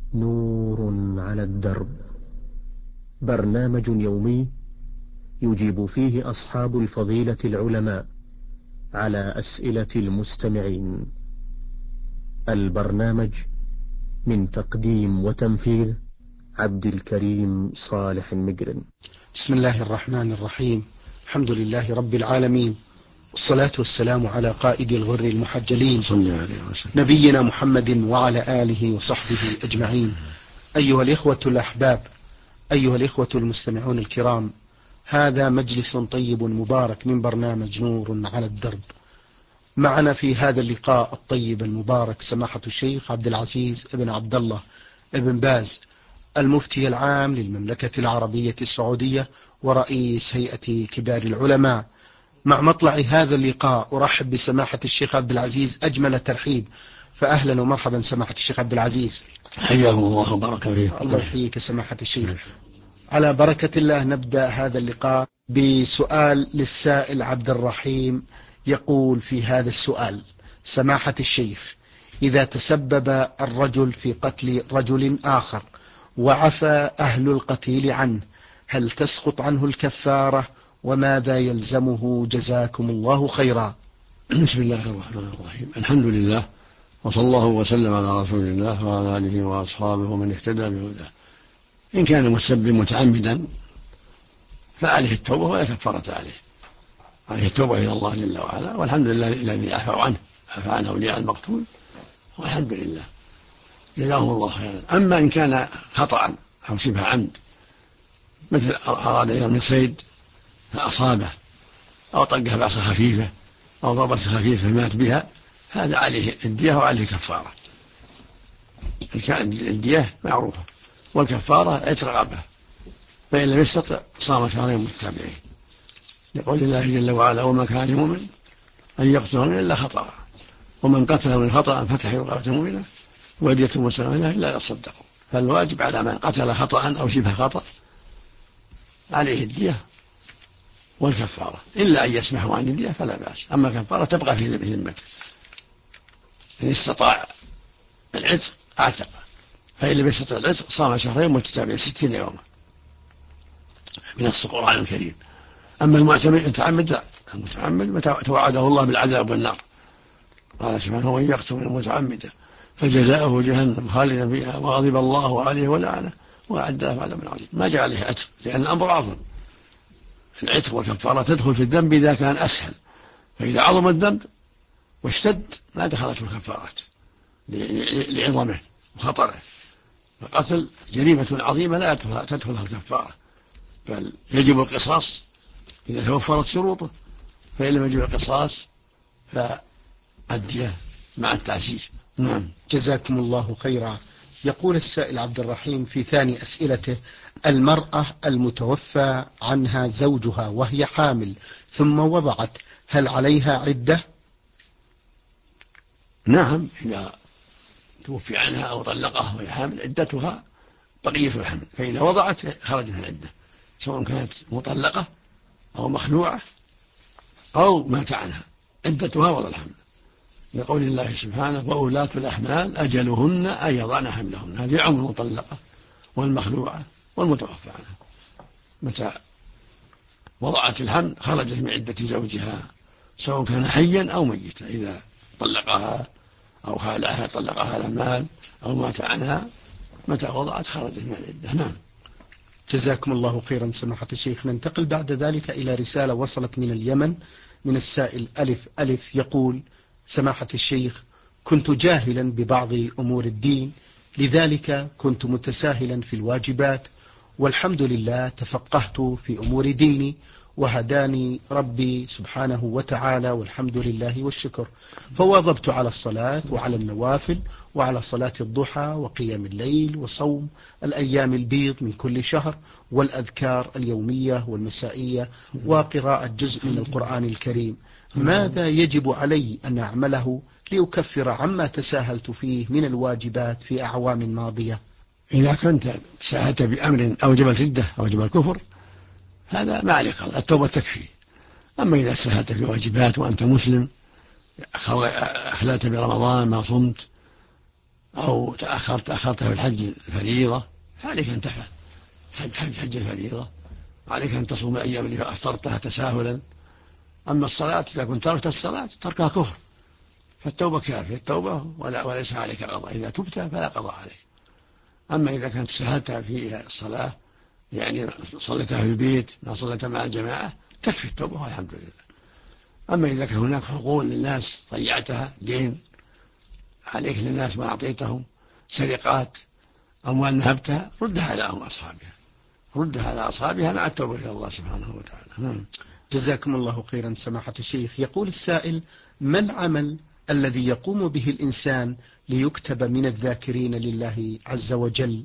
نور على الدرب، برنامج يومي يجيب فيه أصحاب الفضيلة العلماء على أسئلة المستمعين. البرنامج من تقديم وتنفيذ عبد الكريم صالح المقرن. بسم الله الرحمن الرحيم. الحمد لله رب العالمين، والصلاة والسلام على قائد الغر المحجلين نبينا محمد وعلى آله وصحبه أجمعين. أيها الإخوة الأحباب، أيها الإخوة المستمعون الكرام، هذا مجلس طيب مبارك من برنامج نور على الدرب. معنا في هذا اللقاء الطيب المبارك سماحة الشيخ عبد العزيز ابن عبد الله ابن باز، المفتي العام للمملكة العربية السعودية ورئيس هيئة كبار العلماء. مع مطلع هذا اللقاء أرحب بسماحة الشيخ عبد العزيز أجمل ترحيب، فأهلا ومرحبا سماحة الشيخ عبد العزيز. حياكم الله وبارك فيك. الله يحييك سماحة الشيخ. على بركة الله نبدأ هذا اللقاء بسؤال للسائل عبد الرحيم، يقول في هذا السؤال: سماحة الشيخ، إذا تسبب الرجل في قتل رجل آخر وعفى أهل القتيل عنه، هل تسقط عنه الكفارة؟ وماذا يلزمه؟ جزاكم الله خيرا. بسم الله الرحمن الرحيم. الحمد لله، وصلى الله وسلم على رسول الله وعلى آله وأصحابه ومن اهتدى بهداه. إن كان المسبب متعمدا فعليه التوبة ولا كفارة عليه، عليه التوبة إلى الله جل وعلا، والحمد لله الذي عفى عنه أولياء المقتول، والحمد لله جزاهم الله خيرا. أما إن كان خطأ أو شبه عمد، مثل أراد يرمي صيد فأصابه، أو طقه بعصا خفيفة أو ضربة خفيفة مات بها، هذا عليه الدية وعليه كفارة. الدية معروفة، والكفارة عتق رقبة، فإن لم يستطع صام شهرين متتابعين، يقول الله جل وعلا: وما كان لمؤمن أن يقتل مؤمنا إلا خطأ، ومن قتل من خطأ فتحرير رقبة مؤمنة ودية مسلمة إلا يصدقوا. فالواجب على من قتل خطأ أو شبه خطأ عليه الدية والكفارة، إلا أن يسمحوا عن الدية فلا بأس، أما الكفارة تبقى في ذمته. إن استطاع العتق أعتق، فإن لم يستطع العتق صام شهرين متتابعين 60 يوما من القرآن الكريم. أما المتعمد لا، المتعمد توعده الله بالعذاب والنار، قال سبحانه: ومن يقتل متعمدا فجزاؤه جهنم خالدا فيها وغضب الله عليه ولعنه وأعد له عذابا عظيما. ما جاء عليه عتق لأن الأمر عظيم. العتق والكفارة تدخل في الذنب إذا كان أسهل، فإذا عظم الذنب واشتد ما دخلته الكفارات لعظمه وخطره. فقتل جريمة عظيمة لا تدخلها الكفارة، بل يجب القصاص إذا توفرت شروطه، فإن لم يجب القصاص فالدية مع التعزيز. نعم. جزاكم الله خيرا. يقول السائل عبد الرحيم في ثاني أسئلته: المرأة المتوفى عنها زوجها وهي حامل ثم وضعت، هل عليها عدة؟ نعم، إذا توفي عنها أو طلقها وهي حامل عدتها بقية الحمل، فإذا وضعت خرجت من العدة، سواء كانت مطلقة أو مخلوعة أو مات عنها، عدتها ولا الحمل، لقول الله سبحانه: وأولاة الأحمال أجلهن أن يضعن حملهن. هذه عم المطلقة والمخلوعة والمتوفى عنها، متى وضعت الحمل خرجت من عدة زوجها، سواء كان حيا أو ميتا، إذا طلقها أو خالعها، طلقها على المال أو مات عنها، متى وضعت خرجت من العدة. نعم. جزاكم الله خيرا سماحة الشيخ. ننتقل بعد ذلك إلى رسالة وصلت من اليمن من السائل ألف ألف، يقول: سماحة الشيخ، كنت جاهلا ببعض أمور الدين، لذلك كنت متساهلا في الواجبات، والحمد لله تفقهت في أمور ديني وهداني ربي سبحانه وتعالى، والحمد لله والشكر، فواظبت على الصلاة وعلى النوافل وعلى صلاة الضحى وقيام الليل وصوم الأيام البيض من كل شهر والأذكار اليومية والمسائية وقراءة جزء من القرآن الكريم. ماذا يجب علي أن أعمله لأكفر عما تساهلت فيه من الواجبات في أعوام ماضية؟ إذا كنت تساهلت بأمر أوجب الردة أو أوجب الكفر، هذا ما عليك، التوبة تكفي. أما إذا ساهلت في واجبات وأنت مسلم، أخللت برمضان ما صمت أو تأخرتها في الحج الفريضة فعليك أن تفعل حج الفريضة، عليك أن تصوم الأيام اللي أفطرتها تساهلا. أما الصلاة إذا كنت تركت الصلاة تركها كفر، فالتوبة كافية التوبة وليس عليك قضاء، إذا تبت فلا قضاء عليك. أما إذا كنت سهلت في الصلاة يعني صليتها في البيت ما صليت مع الجماعة تكفي التوبة والحمد لله. أما إذا كان هناك حقوق للناس ضيعتها، دين عليك للناس ما أعطيتهم، سرقات، أموال نهبتها، ردها على أصحابها، ردها على أصحابها مع التوبة إلى الله سبحانه وتعالى. جزاكم الله خيرا سماحة الشيخ. يقول السائل: ما العمل الذي يقوم به الإنسان ليكتب من الذاكرين لله عز وجل؟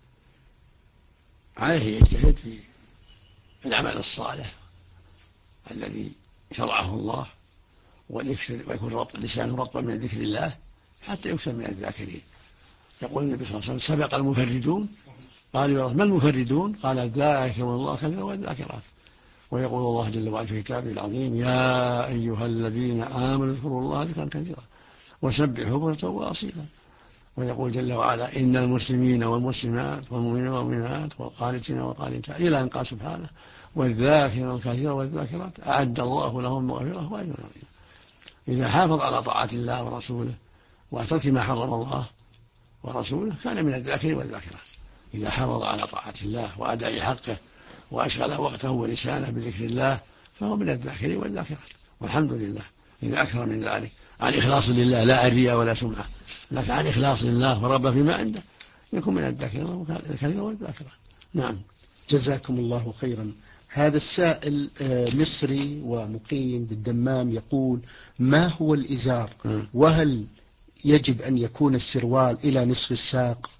عليه يجتهد في العمل الصالح الذي شرعه الله، ويكون لسانه رطبا من ذكر الله حتى يكتب من الذاكرين. يقول النبي صلى الله عليه وسلم: سبق المفردون. قالوا: ما المفردون؟ قال: الذاكرون الله كثيرا والذاكرات. ويقول الله جل وعلا في كتابه العظيم: يا أيها الذين آمنوا اذكروا الله ذكرا كثيرا وسبحوه بكرة وأصيلا. ويقول جل وعلا: إن المسلمين والمسلمات والمؤمنين والمؤمنات والقانتين والقانتات، إلى أن قال سبحانه: والذاكرين الكثير والذاكرات أعد الله لهم مغفرة وأجرا عظيما. إذا حافظ على طاعة الله ورسوله وترك ما حرم الله ورسوله كان من الذاكرين والذاكرات. إذا حافظ على طاعة الله وأداء حقه وأشغل وقته ولسانه بذكر الله فهو من الذاكرين والذاكرات، والحمد لله. إذا أكثر من ذلك عن إخلاص لله، لا عن رياء ولا سمعة، لكن عن إخلاص لله ورغبة فيما عنده، يكون من الذاكرين والذاكرات. نعم. جزاكم الله خيرا. هذا السائل مصري ومقيم بالدمام يقول: ما هو الإزار؟ وهل يجب أن يكون السروال إلى نصف الساق؟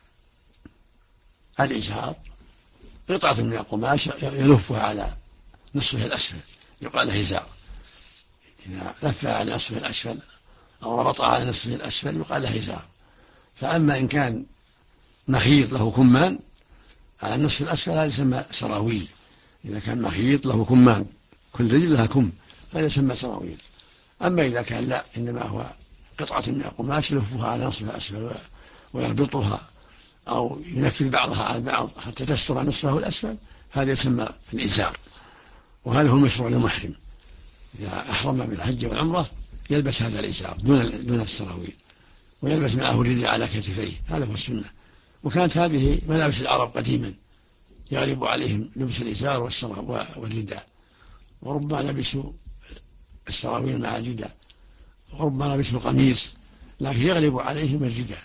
الإزار قطعة من القماش يلفها على نصفه الأسفل يقال له إزار. إذا لفها على نصفه الأسفل أو ربطها على نصفه الأسفل يقال له إزار. فأما إن كان مخيط له كمان على النصف الأسفل هذا يسمى سراويل. إذا كان مخيط له كمان كل رجل لها كم هذا يسمى سراويل. أما إذا كان لا، إنما هو قطعة من القماش يلفها على نصف الأسفل ويربطها أو ينفذ بعضها على بعض حتى تستر نصفه الأسفل، هذا يسمى الإزار. وهذا هو المشروع للمحرم إذا أحرم بالحج والعمرة يلبس هذا الإزار دون السراويل، ويلبس معه الرداء على كتفيه، هذا هو السنة. وكانت هذه ملابس العرب قديما يغلب عليهم لبس الإزار والرداء، وربما لبسوا السراويل مع الرداء، وربما لبسوا القميص، لكن يغلب عليهم الرداء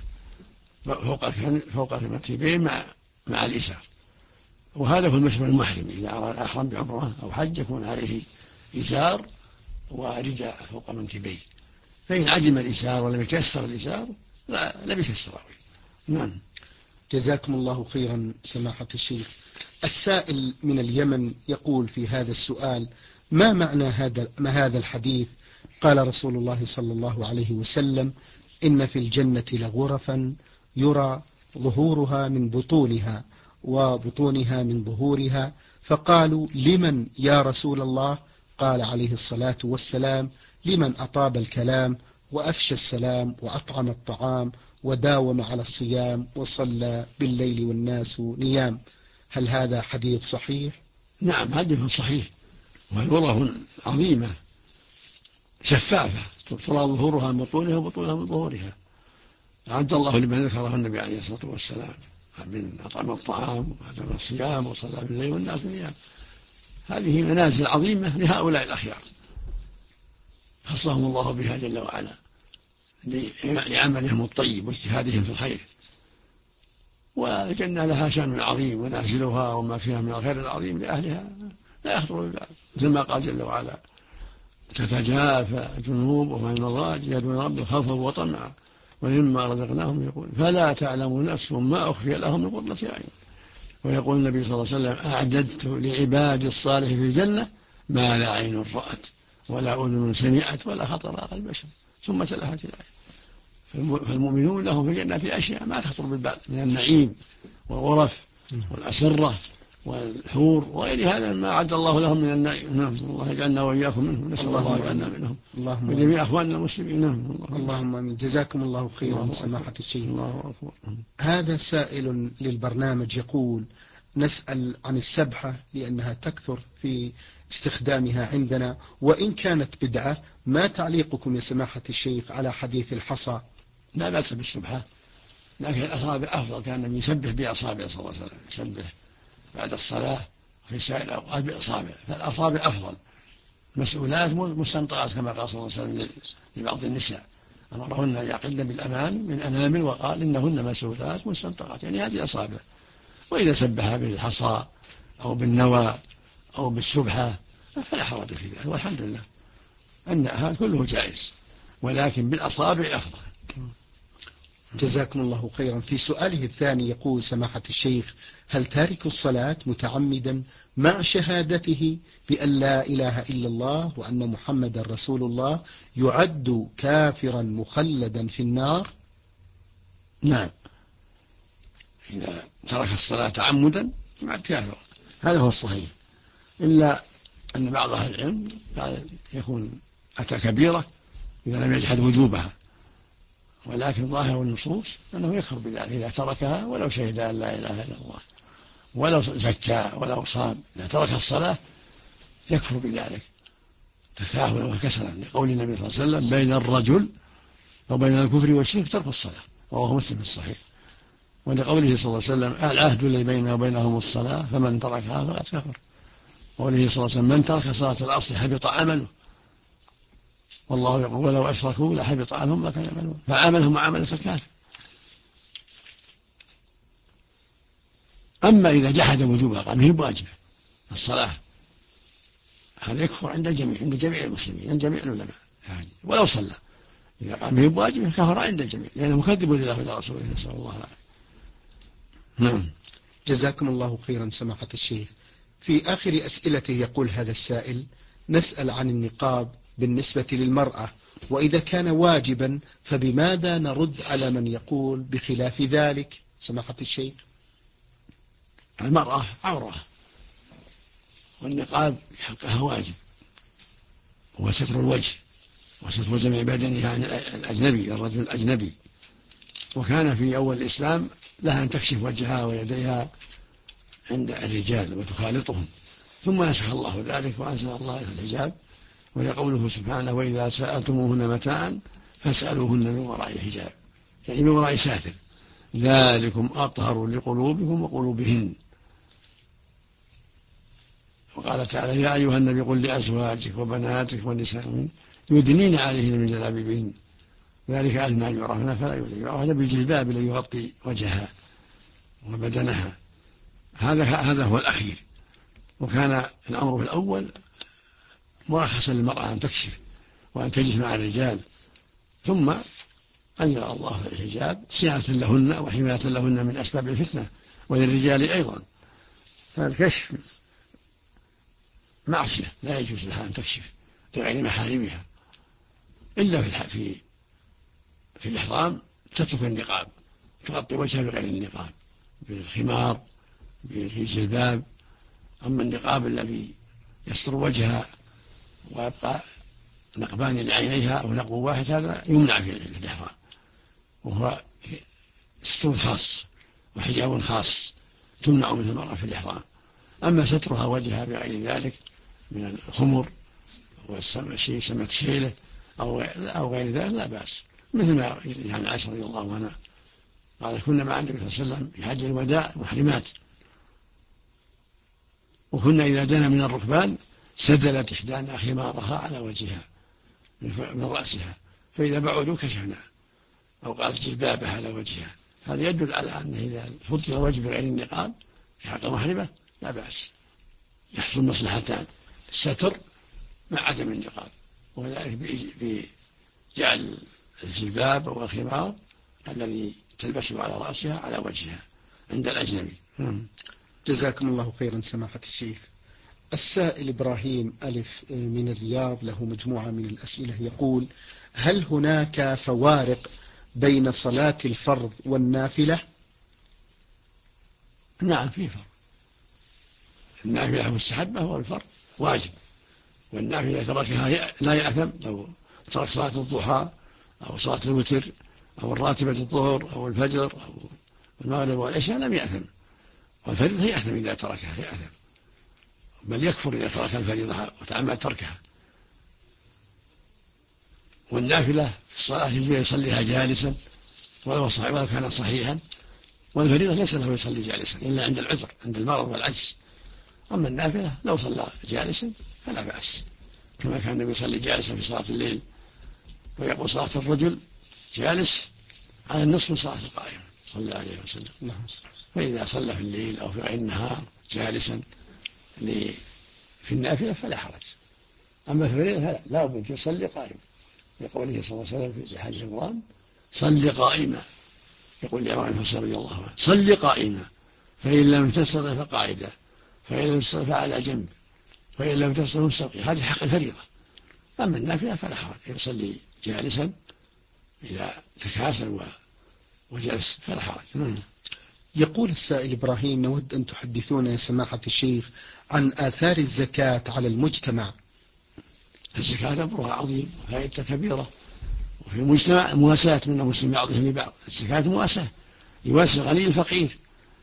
فوق المنكبين مع الإزار. وهذا هو المشروع المحرم إذا أراد أحرم بعمرة أو حج يكون عليه إزار ورداء فوق منكبيه. فإن عدم الإزار ولم يتيسر الإزار لا لبس السراويل. نعم. جزاكم الله خيرا سماحة الشيخ. السائل من اليمن يقول في هذا السؤال: ما معنى هذا الحديث؟ قال رسول الله صلى الله عليه وسلم: إن في الجنة لغرفا يرى ظهورها من بطونها وبطونها من ظهورها. فقالوا: لمن يا رسول الله؟ قال عليه الصلاة والسلام: لمن أطاب الكلام وأفشى السلام وأطعم الطعام وداوم على الصيام وصلى بالليل والناس نيام. هل هذا حديث صحيح؟ نعم، حديث صحيح. والغرف عظيمة شفافة ترى ظهورها من بطونها وبطونها من ظهورها. أعد الله لمن ذكره النبي عليه الصلاة والسلام من أطعم الطعام وأدام الصيام وصلى بالليل والناس نيام. هذه منازل عظيمة لهؤلاء الأخيار خصهم الله بها جل وعلا لعملهم الطيب واجتهادهم في الخير. والجنة لها شأن عظيم، ونازلها وما فيها من الخير العظيم لأهلها لا يخطر بالبال، مثل ما قال جل وعلا: تتجافى جنوبهم عن المضاجع يدعون ربهم خوفا وطمعا ومما رزقناهم يقول فلا تعلم نفس ما أخفي لهم من قرة أعين. ويقول النبي صلى الله عليه وسلم: أعددت لعبادي الصالح في الجنة ما لا عين رأت ولا أذن سمعت ولا خطر على البشر. ثم تلهت الآية. فالمؤمنون لهم في الجنة أشياء ما تخطر بالبال من النعيم والغرف والأسرة والحور وغير هذا ما أعد الله لهم من النعيم. نعم، الله يجعلنا وإياكم منهم، نسأل الله يجعلنا منهم وجميع أخواننا المسلمين. نعم، اللهم آمين. جزاكم الله خيرا سماحة الشيخ. الله أكبر. هذا سائل للبرنامج يقول: نسأل عن السبحة لأنها تكثر في استخدامها عندنا، وإن كانت بدعة، ما تعليقكم يا سماحة الشيخ على حديث الحصى؟ لا بأس بالسبحة، لكن الأصابع أفضل، كان النبي يسبح بأصابع صلى الله عليه وسلم، يسبح بعد الصلاة في سائر الأوقات بأصابع، فالأصابع أفضل. مسؤولات مستنطقات كما قال صلى الله عليه وسلم لبعض النساء، أمرهن أن يعقدن بالأمان من أنامل، وقال إنهن مسؤولات مستنطقات، يعني هذه الأصابع. وإذا سبح بالحصى أو بالنوى أو بالسبحة فلا حرج في ذلك، والحمد لله أن هذا كله جائز، ولكن بالأصابع أفضل. جزاكم الله خيرا. في سؤاله الثاني يقول سماحة الشيخ: هل تارك الصلاة متعمدا مع شهادته بأن لا إله إلا الله وأن محمد رسول الله يعد كافرا مخلدا في النار؟ نعم، إذا ترك الصلاة تعمدا يعد كافرا، هذا هو الصحيح، إلا أن بعض أهل العلم قال يكون أتى كبيرة إذا لم يجحد وجوبها، ولكن ظاهر النصوص أنه يكفر بذلك إذا تركها ولو شهد أن لا إله إلا الله، ولو زكى ولو صام، إذا ترك الصلاة يكفر بذلك تساهلا وكسلا، لقول النبي صلى الله عليه وسلم: بين الرجل وبين الكفر والشرك ترك الصلاة، رواه مسلم في الصحيح. ولقوله صلى الله عليه وسلم: العهد الذي بيننا وبينهم الصلاة فمن تركها فقد كفر. قوله صلى الله عليه وسلم: من ترك صلاة العصر حبط عمله، والله يقول: ولو أشركوا لحبط عنهم ما كانوا يعملون، فعملهم معاملة الكافر. أما إذا جحد وجوبها قال هي واجبة الصلاة، هذا يكفر عند الجميع، عند جميع المسلمين، عند جميع العلماء، يعني ولو صلى، إذا قال هي واجبة كفر عند الجميع، لأنه مكذب لله ولرسوله، نسأل الله العافية. نعم. جزاكم الله خيرا سماحة الشيخ. في آخر أسئلته يقول هذا السائل: نسأل عن النقاب بالنسبة للمرأة، وإذا كان واجبا فبماذا نرد على من يقول بخلاف ذلك سماحة الشيخ؟ المرأة عورة، والنقاب حقها واجب، هو ستر الوجه وستر جميع بدنها عن الأجنبي، الرجل الأجنبي. وكان في أول الإسلام لها أن تكشف وجهها ويديها عند الرجال وتخالطهم، ثم نسخ الله ذلك وأنزل الله الحجاب، ويقوله سبحانه: وإذا سألتموهن متاعا فاسألوهن من وراء حجاب، يعني من وراء ساتر، ذلكم أطهر لقلوبكم وقلوبهن. وقال تعالى: يا أيها النبي قل لأزواجك وبناتك والنساء يدنين عليهن من جلابيبهن ذلك أدنى أن يعرفن فلا يؤذين، وهذا بالجلباب الذي يغطي وجهها وبدنها، هذا هو الأخير. وكان الأمر في الأول مرخصا للمرأة أن تكشف وأن تجلس مع الرجال، ثم أنزل الله الحجاب صيانة لهن وحماية لهن من أسباب الفتنة، وللرجال أيضا. فالكشف معصية، لا يجوز لها أن تكشف لغير محارمها، إلا في الإحرام تترك النقاب، تغطي وجهها بغير النقاب، بالخمار بالجلباب. أما النقاب الذي يستر وجهها ويبقى نقبان لعينيها أو نقب واحد هذا يمنع في الإحرام، وهو ستر خاص وحجاب خاص تمنع منه المرأة في الإحرام. أما سترها وجهها بغير ذلك من الخمر وسمة شيله أو غير ذلك لا بأس، مثل ما يعني عائشة رضي الله عنها قال: كنا مع النبي صلى الله عليه وسلم في حج الوداع محرمات، وكنا إذا دنا من الركبان سدلت إحدانا خمارها على وجهها من رأسها، فإذا بعدوا كشفنا، أو قالت جلبابها على وجهها. هذا يدل على أنه إذا فضل الوجه بغير النقاب في حق محرمة لا بأس، يحصل مصلحتان: الستر مع عدم النقاب، وذلك بجعل الجلباب أو الخمار الذي تلبسه على رأسها على وجهها عند الأجنبي. جزاكم الله خيرا سماحة الشيخ. السائل إبراهيم ألف من الرياض له مجموعة من الأسئلة يقول: هل هناك فوارق بين صلاة الفرض والنافلة؟ نعم في فرق، النافلة مستحبة والفرض واجب. والنافلة تركها لا يأثم، لو ترك صلاة الضحى أو صلاة الوتر أو الراتبة الظهر أو الفجر أو المغرب والعشاء لم يأثم. والفريضة يأثم إذا تركها، يأثم، بل يكفر إذا ترك الفريضة وتعمد تركها. والنافلة في الصلاة يصليها جالسا ولو كان صحيحا، والفريضة ليس له يصلي جالسا إلا عند العذر، عند المرض والعجز. أما النافلة لو صلى جالسا فلا بأس، كما كان النبي يصلي جالسا في صلاة الليل، ويقول صلاة الرجل جالس على النصف من صلاة القائم صلى الله عليه وسلم. فإذا صلى في الليل أو في غير النهار جالسا في النافلة فلا حرج. أما في الفريضة فلا، لا بد يصلي قائما، يقول صلى الله عليه وسلم في حديث عمران: صل قائما. يقول لعمران بن حسين رضي الله عنه: صل قائما، فإن لم تستطع فقاعدا، فإن لم تستطع فعلى جنب، فإن لم تستطع مستقيم. هذه حق الفريضة. أما النافلة فلا حرج، يصلي جالسا إذا تكاسل وجلس فلا حرج. يقول السائل إبراهيم: نود أن تحدثونا يا سماحة الشيخ عن آثار الزكاة على المجتمع. الزكاة أمرها عظيم وفائدتها كبيرة، وفي المجتمع مواساة من المسلمين بعضهم لبعض. الزكاة مواساة، يواسي الغني الفقير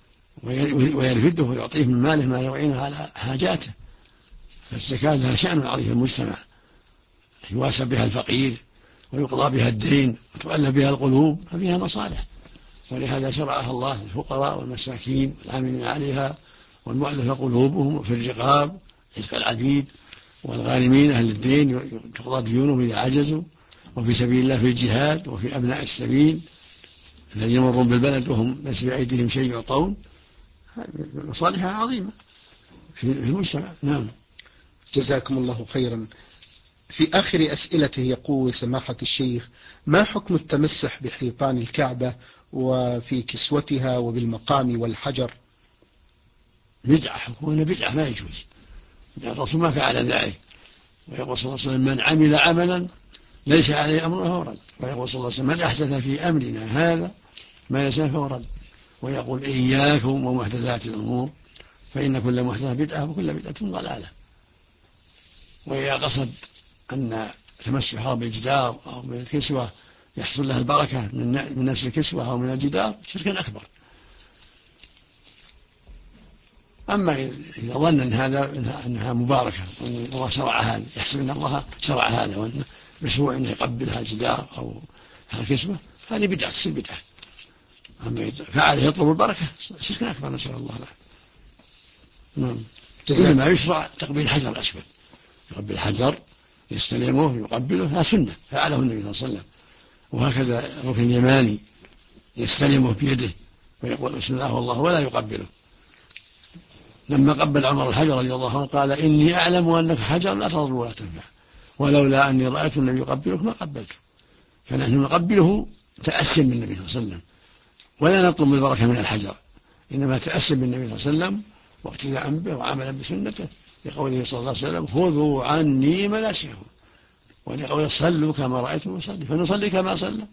ويرفده ويعطيه من ماله ما يعينه على حاجاته. فالزكاة لها شأن عظيم في المجتمع، يواسى بها الفقير ويقضى بها الدين وتؤلف بها القلوب، ففيها مصالح. ولهذا شرعها الله للفقراء والمساكين والعاملين عليها والمؤلف قلوبهم، وفي الرقاب رزق العبيد، والغارمين أهل الدين تقضى ديونهم إذا عجزوا، وفي سبيل الله في الجهاد، وفي أبناء السبيل الذين يمرون بالبلد وهم ليس بأيديهم شيء يعطون. مصالحها عظيمة في المجتمع. نعم. جزاكم الله خيرا. في آخر أسئلته يقول سماحة الشيخ: ما حكم التمسح بحيطان الكعبة وفي كسوتها وبالمقام والحجر؟ بدعة، حكمه بدعة، ما يجوز، لأن الرسول ما فعل ذلك. ويقول صلى الله عليه وسلم: من عمل عملا ليس عليه أمره فهو رد. ويقول صلى الله عليه وسلم: من أحدث في أمرنا هذا ما ليس فهو رد. ويقول: إياكم ومحدثات الأمور فإن كل محدثة بدعة وكل بدعة ضلالة. وإذا قصد أن تمسحها بالجدار أو بالكسوة يحصل لها البركة من نفس الكسوة أو من الجدار، شرك أكبر. أما إذا ظن أن أنها مباركة وأن الله شرع هذا، يحسب أن الله شرع هذا وأن مشروع أن يقبلها الجدار أو الكسوة، هذه بدعة، تصير بدعة. أما إذا فعل يطلب البركة شرك أكبر، نسأل الله له. إنما يشرع تقبيل الحجر الأسود، يقبل الحجر يستلمه يقبله، لا سنة فعله النبي صلى الله عليه وسلم. وهكذا الركن اليماني يستلمه بيده ويقول بسم الله والله ولا يقبله. لما قبل عمر الحجر رضي الله عنه قال: إني أعلم أنك حجر لا تضر ولا تنفع، ولولا أني رأيت النبي يقبلك ما قبلته. فنحن نقبله تأسيا بالنبي صلى الله عليه وسلم، ولا نطلب البركة من الحجر، إنما تأسيا بالنبي صلى الله عليه وسلم واقتداء به وعملا بسنته، لقوله صلى الله عليه وسلم: خذوا عني مناسككم، ولقوله: صلوا كما رأيتم يصلي، فنصلي كما صلى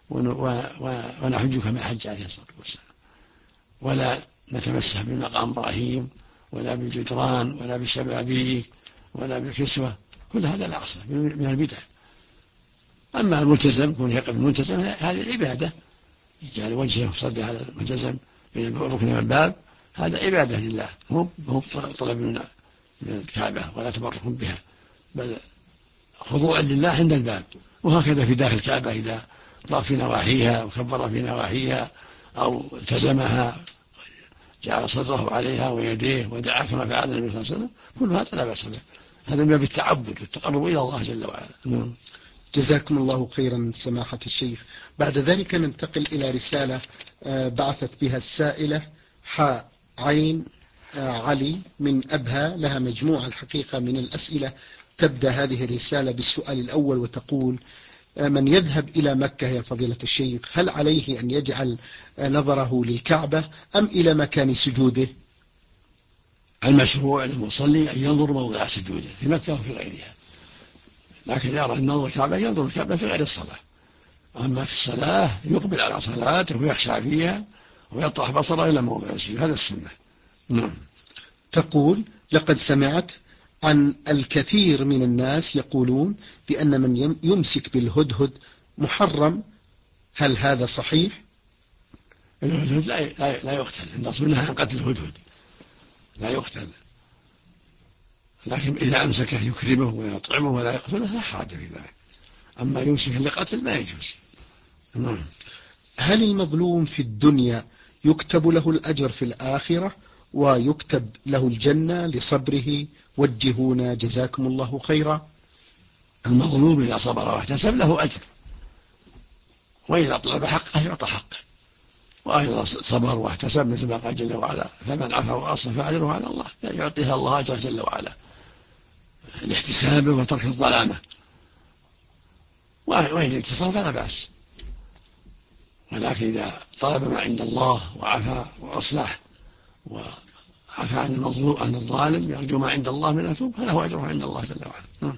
ونحج كما حج عليه الصلاة والسلام. ولا نتمسح بالمقام إبراهيم ولا بالجدران ولا بالشبابيك ولا بالكسوة، كل هذا لا أصل من البدع. أما الملتزم كون يقف الملتزم هذه عبادة، يجعل وجهه وصدره على الملتزم بين الركن والباب، هذا عبادة لله، مو طلب من الكعبة ولا تبرك بها، بل خضوع لله عند الباب. وهكذا في داخل الكعبة إذا طاف في نواحيها وكبر في نواحيها أو التزمها جعل صدره عليها ويديه ودعا كما فعل النبي صلى الله عليه وسلم، كل هذا لا بأس به، هذا من باب التعبد والتقرب إلى الله جل وعلا. جزاكم الله خيرا سماحة الشيخ. بعد ذلك ننتقل إلى رسالة بعثت بها السائلة عين علي من أبها، لها مجموعة الحقيقة من الأسئلة. تبدأ هذه الرسالة بالسؤال الأول وتقول: من يذهب إلى مكة يا فضيلة الشيخ هل عليه أن يجعل نظره للكعبة أم إلى مكان سجوده؟ المشروع للمصلي أن ينظر موضع سجوده في مكة وفي غيرها، لكن إذا أراد النظر الكعبة ينظر الكعبة في غير الصلاة. أما في الصلاة يقبل على صلاته ويخشع فيها ويطرح بصره إلى موضع السجود، هذا السنة. تقول: لقد سمعت عن الكثير من الناس يقولون بأن من يمسك بالهدهد محرم، هل هذا صحيح؟ الهدهد لا يقتل، الرسول نهى عن قتل الهدهد، لا يقتل، لكن إذا أمسكه يكرمه ويطعمه ولا يقتله لا حرج في ذلك. أما يمسكه لقتل ما يجوز. هل المظلوم في الدنيا يكتب له الأجر في الآخرة ويكتب له الجنة لصبره؟ وجهونا جزاكم الله خيرا. المظلوم إذا صبر واحتسب له أجر، وإذا طلب حقه يعطى حقه، وإذا صبر واحتسب مثل ما قال جل وعلا فمن عفا وأصلح فأجره على الله، يعطيها الله أجر جل وعلا لاحتسابه وترك الظلامة، وإن انتصر فلا بأس. ولكن إذا طلب ما عند الله وعفا وأصلح وعفا عن المظلوم عن الظالم يرجو ما عند الله من الأثوب فله أجره عند الله جل وعلا.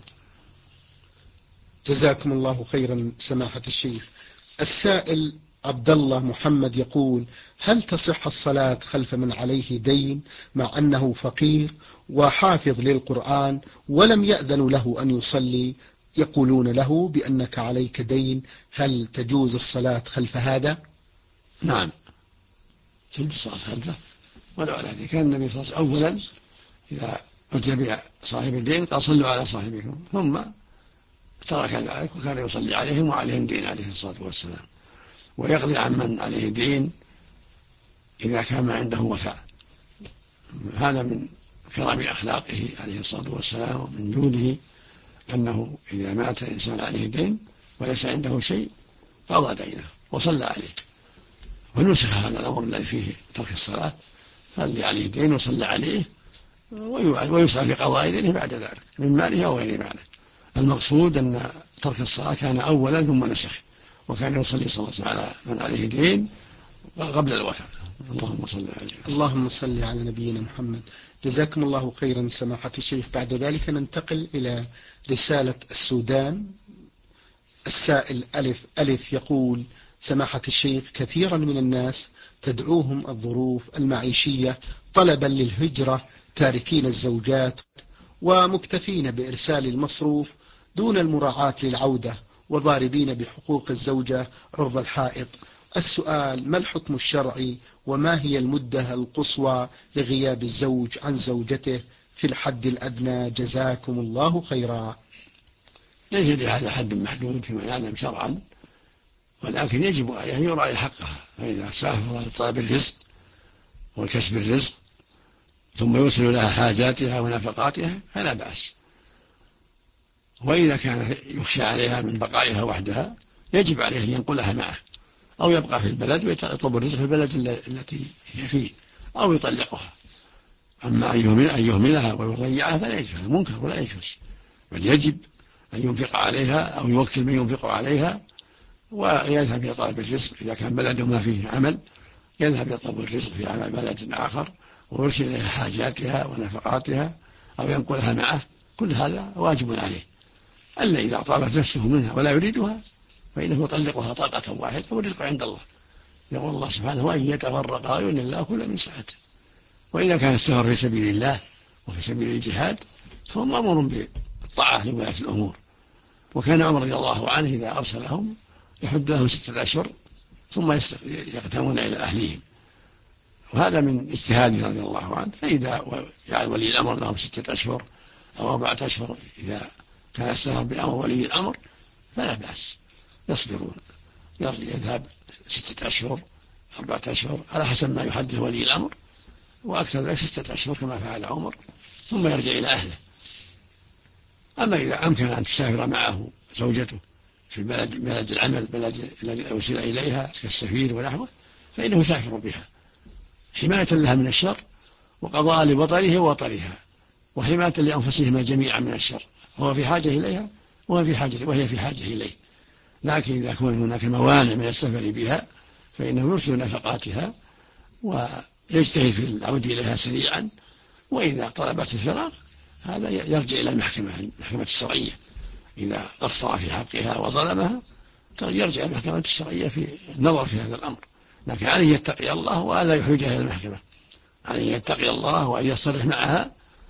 جزاكم الله خيرا سماحة الشيخ. السائل عبد الله محمد يقول: هل تصح الصلاة خلف من عليه دين مع أنه فقير وحافظ للقرآن ولم يأذن له أن يصلي، يقولون له بأنك عليك دين، هل تجوز الصلاة خلف هذا؟ نعم تجوز الصلاة خلفه، ولو على ذلك كان النبي صلى الله عليه وسلم أولا إذا أتى بصاحب الدين قال صلوا على صاحبكم، ثم ترك ذلك وكان يصلي عليهم وعليهم دين عليه الصلاة والسلام، ويقضي عن من عليه دين إذا كان ما عنده وفاء. هذا من كرم أخلاقه عليه الصلاة والسلام ومن جوده أنه إذا مات إنسان عليه دين وليس عنده شيء قضى دينه وصلى عليه، ونسخ هذا الأمر الذي فيه ترك الصلاة، فاللي عليه دين وصلى عليه ويسعى في قضاء دينه بعد ذلك من ماله أو غير ماله. المقصود أن ترك الصلاة كان أولا ثم نسخ، وكان يصلي صلى الله عليه وسلم على من عليه دين قبل الوفاة. اللهم صل عليه وسلم. اللهم صل على نبينا محمد. جزاكم الله خيرا سماحة الشيخ. بعد ذلك ننتقل إلى رسالة السودان. السائل ألف يقول: سماحة الشيخ، كثيرا من الناس تدعوهم الظروف المعيشية طلبا للهجرة، تاركين الزوجات ومكتفين بإرسال المصروف دون المراعاة للعودة، وضاربين بحقوق الزوجة عرض الحائط. السؤال: ما الحكم الشرعي وما هي المدة القصوى لغياب الزوج عن زوجته في الحد الأدنى؟ جزاكم الله خيرا. ليس لهذا حد محدود فيما يعلم شرعا، ولكن يجب أن يراعي حقها، فإذا سافر لطلب الرزق وكسب الرزق ثم يوصل لها حاجاتها ونفقاتها فلا بأس. وإذا كان يخشى عليها من بقائها وحدها يجب عليه أن ينقلها معه، أو يبقى في البلد ويطلب الرزق في البلد التي هي فيه، أو يطلقها. أما أن يهملها ويضيعها فلا يجوز، منكر ولا يجوز، بل يجب أن ينفق عليها أو يوكل من ينفق عليها ويذهب يطلب الرزق. إذا كان بلده ما فيه عمل يذهب يطلب الرزق في عمل بلد آخر ويرسل إليها حاجاتها ونفقاتها أو ينقلها معه، كل هذا واجب عليه. ألا إذا طابت نفسه منها ولا يريدها فإنه يطلقها طلقة واحدة والرزق عند الله. يقول الله سبحانه: وإن يتفرقا يغني الله كل من سعته. وإذا كان السفر في سبيل الله وفي سبيل الجهاد فهو مأمور بالطاعة لولاة الأمور. وكان عمر رضي الله عنه إذا أرسلهم يحد لهم 6 أشهر ثم يقدمون إلى أهليهم، وهذا من اجتهاده رضي الله عنه. فإذا جعل ولي الأمر لهم 6 أشهر أو 4 أشهر إذا كان السفر بأمر ولي الأمر فلا بأس، يصبرون، يذهب 6 أشهر 4 أشهر على حسب ما يحدد ولي الأمر، وأكثر ذلك 6 أشهر كما فعل عمر، ثم يرجع إلى أهله. أما إذا أمكن أن تسافر معه زوجته في بلد العمل، بلد الذي أرسل إليها كالسفير ونحوه، فإنه يسافر بها حماية لها من الشر وقضاء لبطره ووطرها، وحماية لأنفسهما جميعا من الشر، هو في حاجة إليها وهي في حاجة إليه. لكن إذا كان هناك موانع من السفر بها فإنه يرسل نفقاتها ويجتهد في العود إليها سريعا، وإذا طلبت الفراق هذا يرجع إلى المحكمة الشرعية. إذا قصر في حقها وظلمها يرجع المحكمة الشرعية في النظر في هذا الأمر. لكن عليه يتقي الله وألا يحوجها إلى المحكمة، عليه يتقي الله وأن يصطلح معها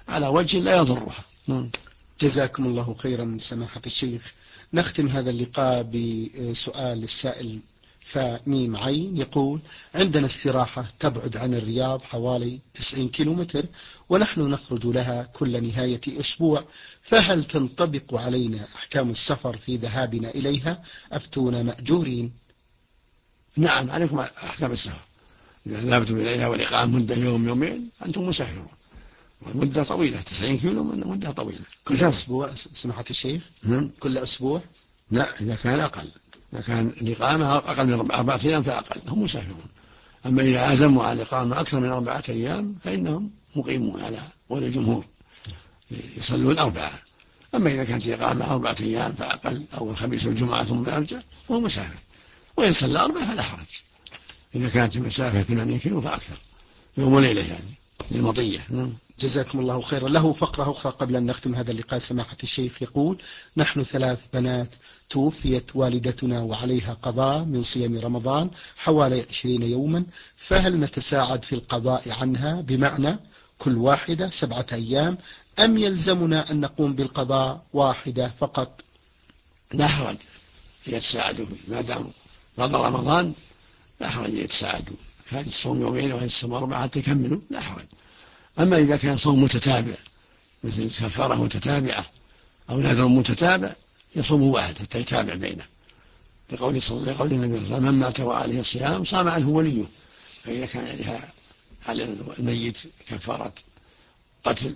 على وجه لا يضرها. جزاكم الله خيرا سماحة الشيخ. نختم هذا اللقاء بسؤال السائل فميم عين، يقول: عندنا استراحة تبعد عن الرياض حوالي 90 كيلومتر، ونحن نخرج لها كل نهاية أسبوع، فهل تنطبق علينا أحكام السفر في ذهابنا إليها؟ أفتونا مأجورين. نعم، عليكم أحكام السفر. إذا ذهبتم إليها والإقامة مدة يوم يومين أنتم مسافرون، والمدة طويلة. 90 كيلو مدة طويلة. كل أسبوع سماحة الشيخ؟ كل أسبوع؟ لا، إذا كان أقل، إذا كان الإقامة أقل من 4 أيام فأقل هم مسافرون. أما إذا عزموا على الإقامة أكثر من 4 أيام فإنهم مقيمون على قول الجمهور، يصلون 4. أما إذا كانت الإقامة 4 أيام فأقل، أو الخميس والجمعة ثم يرجع، فهو مسافر. وإن صلى 4 فلا حرج، إذا كانت المسافة 8 كيلو فأكثر، يوم وليلة يعني للمطية. جزاكم الله خيرا. له فقرة أخرى قبل أن نختم هذا اللقاء سماحة الشيخ، يقول: نحن 3 بنات، توفيت والدتنا وعليها قضاء من صيام رمضان حوالي 20 يوما، فهل نتساعد في القضاء عنها، بمعنى كل واحدة 7 أيام، أم يلزمنا أن نقوم بالقضاء واحدة فقط؟ لا حرج يتساعدوا ما دام قضى رمضان، لا حرج يتساعدوا. هذه الصوم يومين وهذه الصوم 4 حتى يكملوا، لا حرج. أما إذا كان صوم متتابع مثل كفارة متتابعة أو نذر متتابع، يصوم واحد حتى يتابع بينه، لقول النبي صلى الله عليه وسلم: من مات وعليه الصيام صام عنه وليه. فإذا كان عليها على الميت كفارة قتل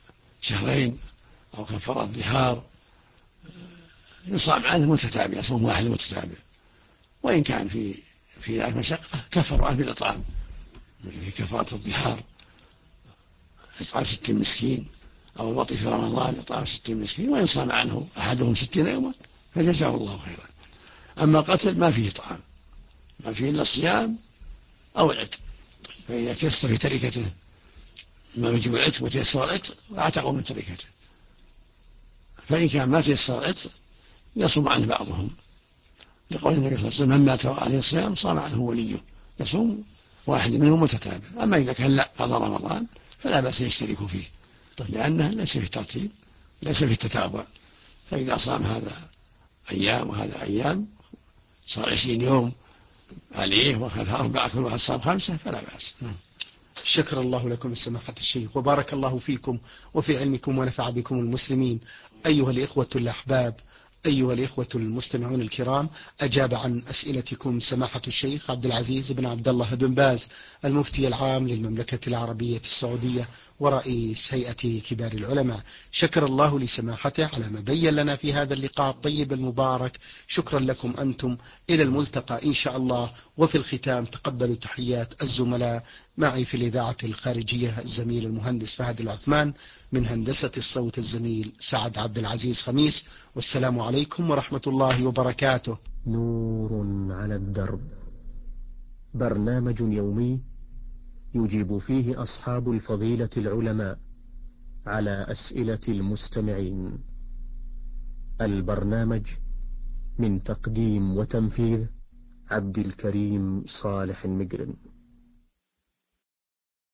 2 أو كفارة ظهار، يصام عنه متتابع، يصوم واحد متتابع. وإن كان في ذلك مشقة كفر عنه بالإطعام، في كفارة الظهار إطعام 60 مسكين، أو الوطي في رمضان إطعام 60 مسكين، وإن صام عنه أحدهم 60 يوما فجزاه الله خيرا. أما قتل ما فيه إطعام، ما فيه إلا الصيام أو العتق، فإذا تيسر في تركته ما يجب العتق وتيسر العتق أعتقوا من تركته. فإن كان ما تيسر العتق يصوم عنه بعضهم، لقول النبي صلى الله عليه وسلم: من مات وعليه الصيام صام عنه وليه، يصوم واحد منهم متتابع. أما إذا كان لا قضى رمضان فلا بأس يشترك فيه، لأنه ليس في ترتيب، ليس في تتابع. فإذا صام هذا أيام وهذا أيام، صار 20 يوم عليه وأخذ 4، كل واحد صام 5، فلا بأس. شكر الله لكم سماحة الشيخ، وبارك الله فيكم وفي علمكم ونفع بكم المسلمين. أيها الإخوة الأحباب، أيها الإخوة المستمعون الكرام، أجاب عن أسئلتكم سماحة الشيخ عبد العزيز بن عبد الله بن باز، المفتي العام للمملكة العربية السعودية ورئيس هيئة كبار العلماء. شكر الله لسماحته على ما بين لنا في هذا اللقاء الطيب المبارك. شكرا لكم أنتم، إلى الملتقى إن شاء الله. وفي الختام تقبلوا تحيات الزملاء معي في الإذاعة الخارجية، الزميل المهندس فهد العثمان، من هندسة الصوت الزميل سعد عبد العزيز خميس. والسلام عليكم ورحمة الله وبركاته. نور على الدرب، برنامج يومي يجيب فيه أصحاب الفضيلة العلماء على أسئلة المستمعين. البرنامج من تقديم وتنفيذ عبد الكريم صالح المجرم.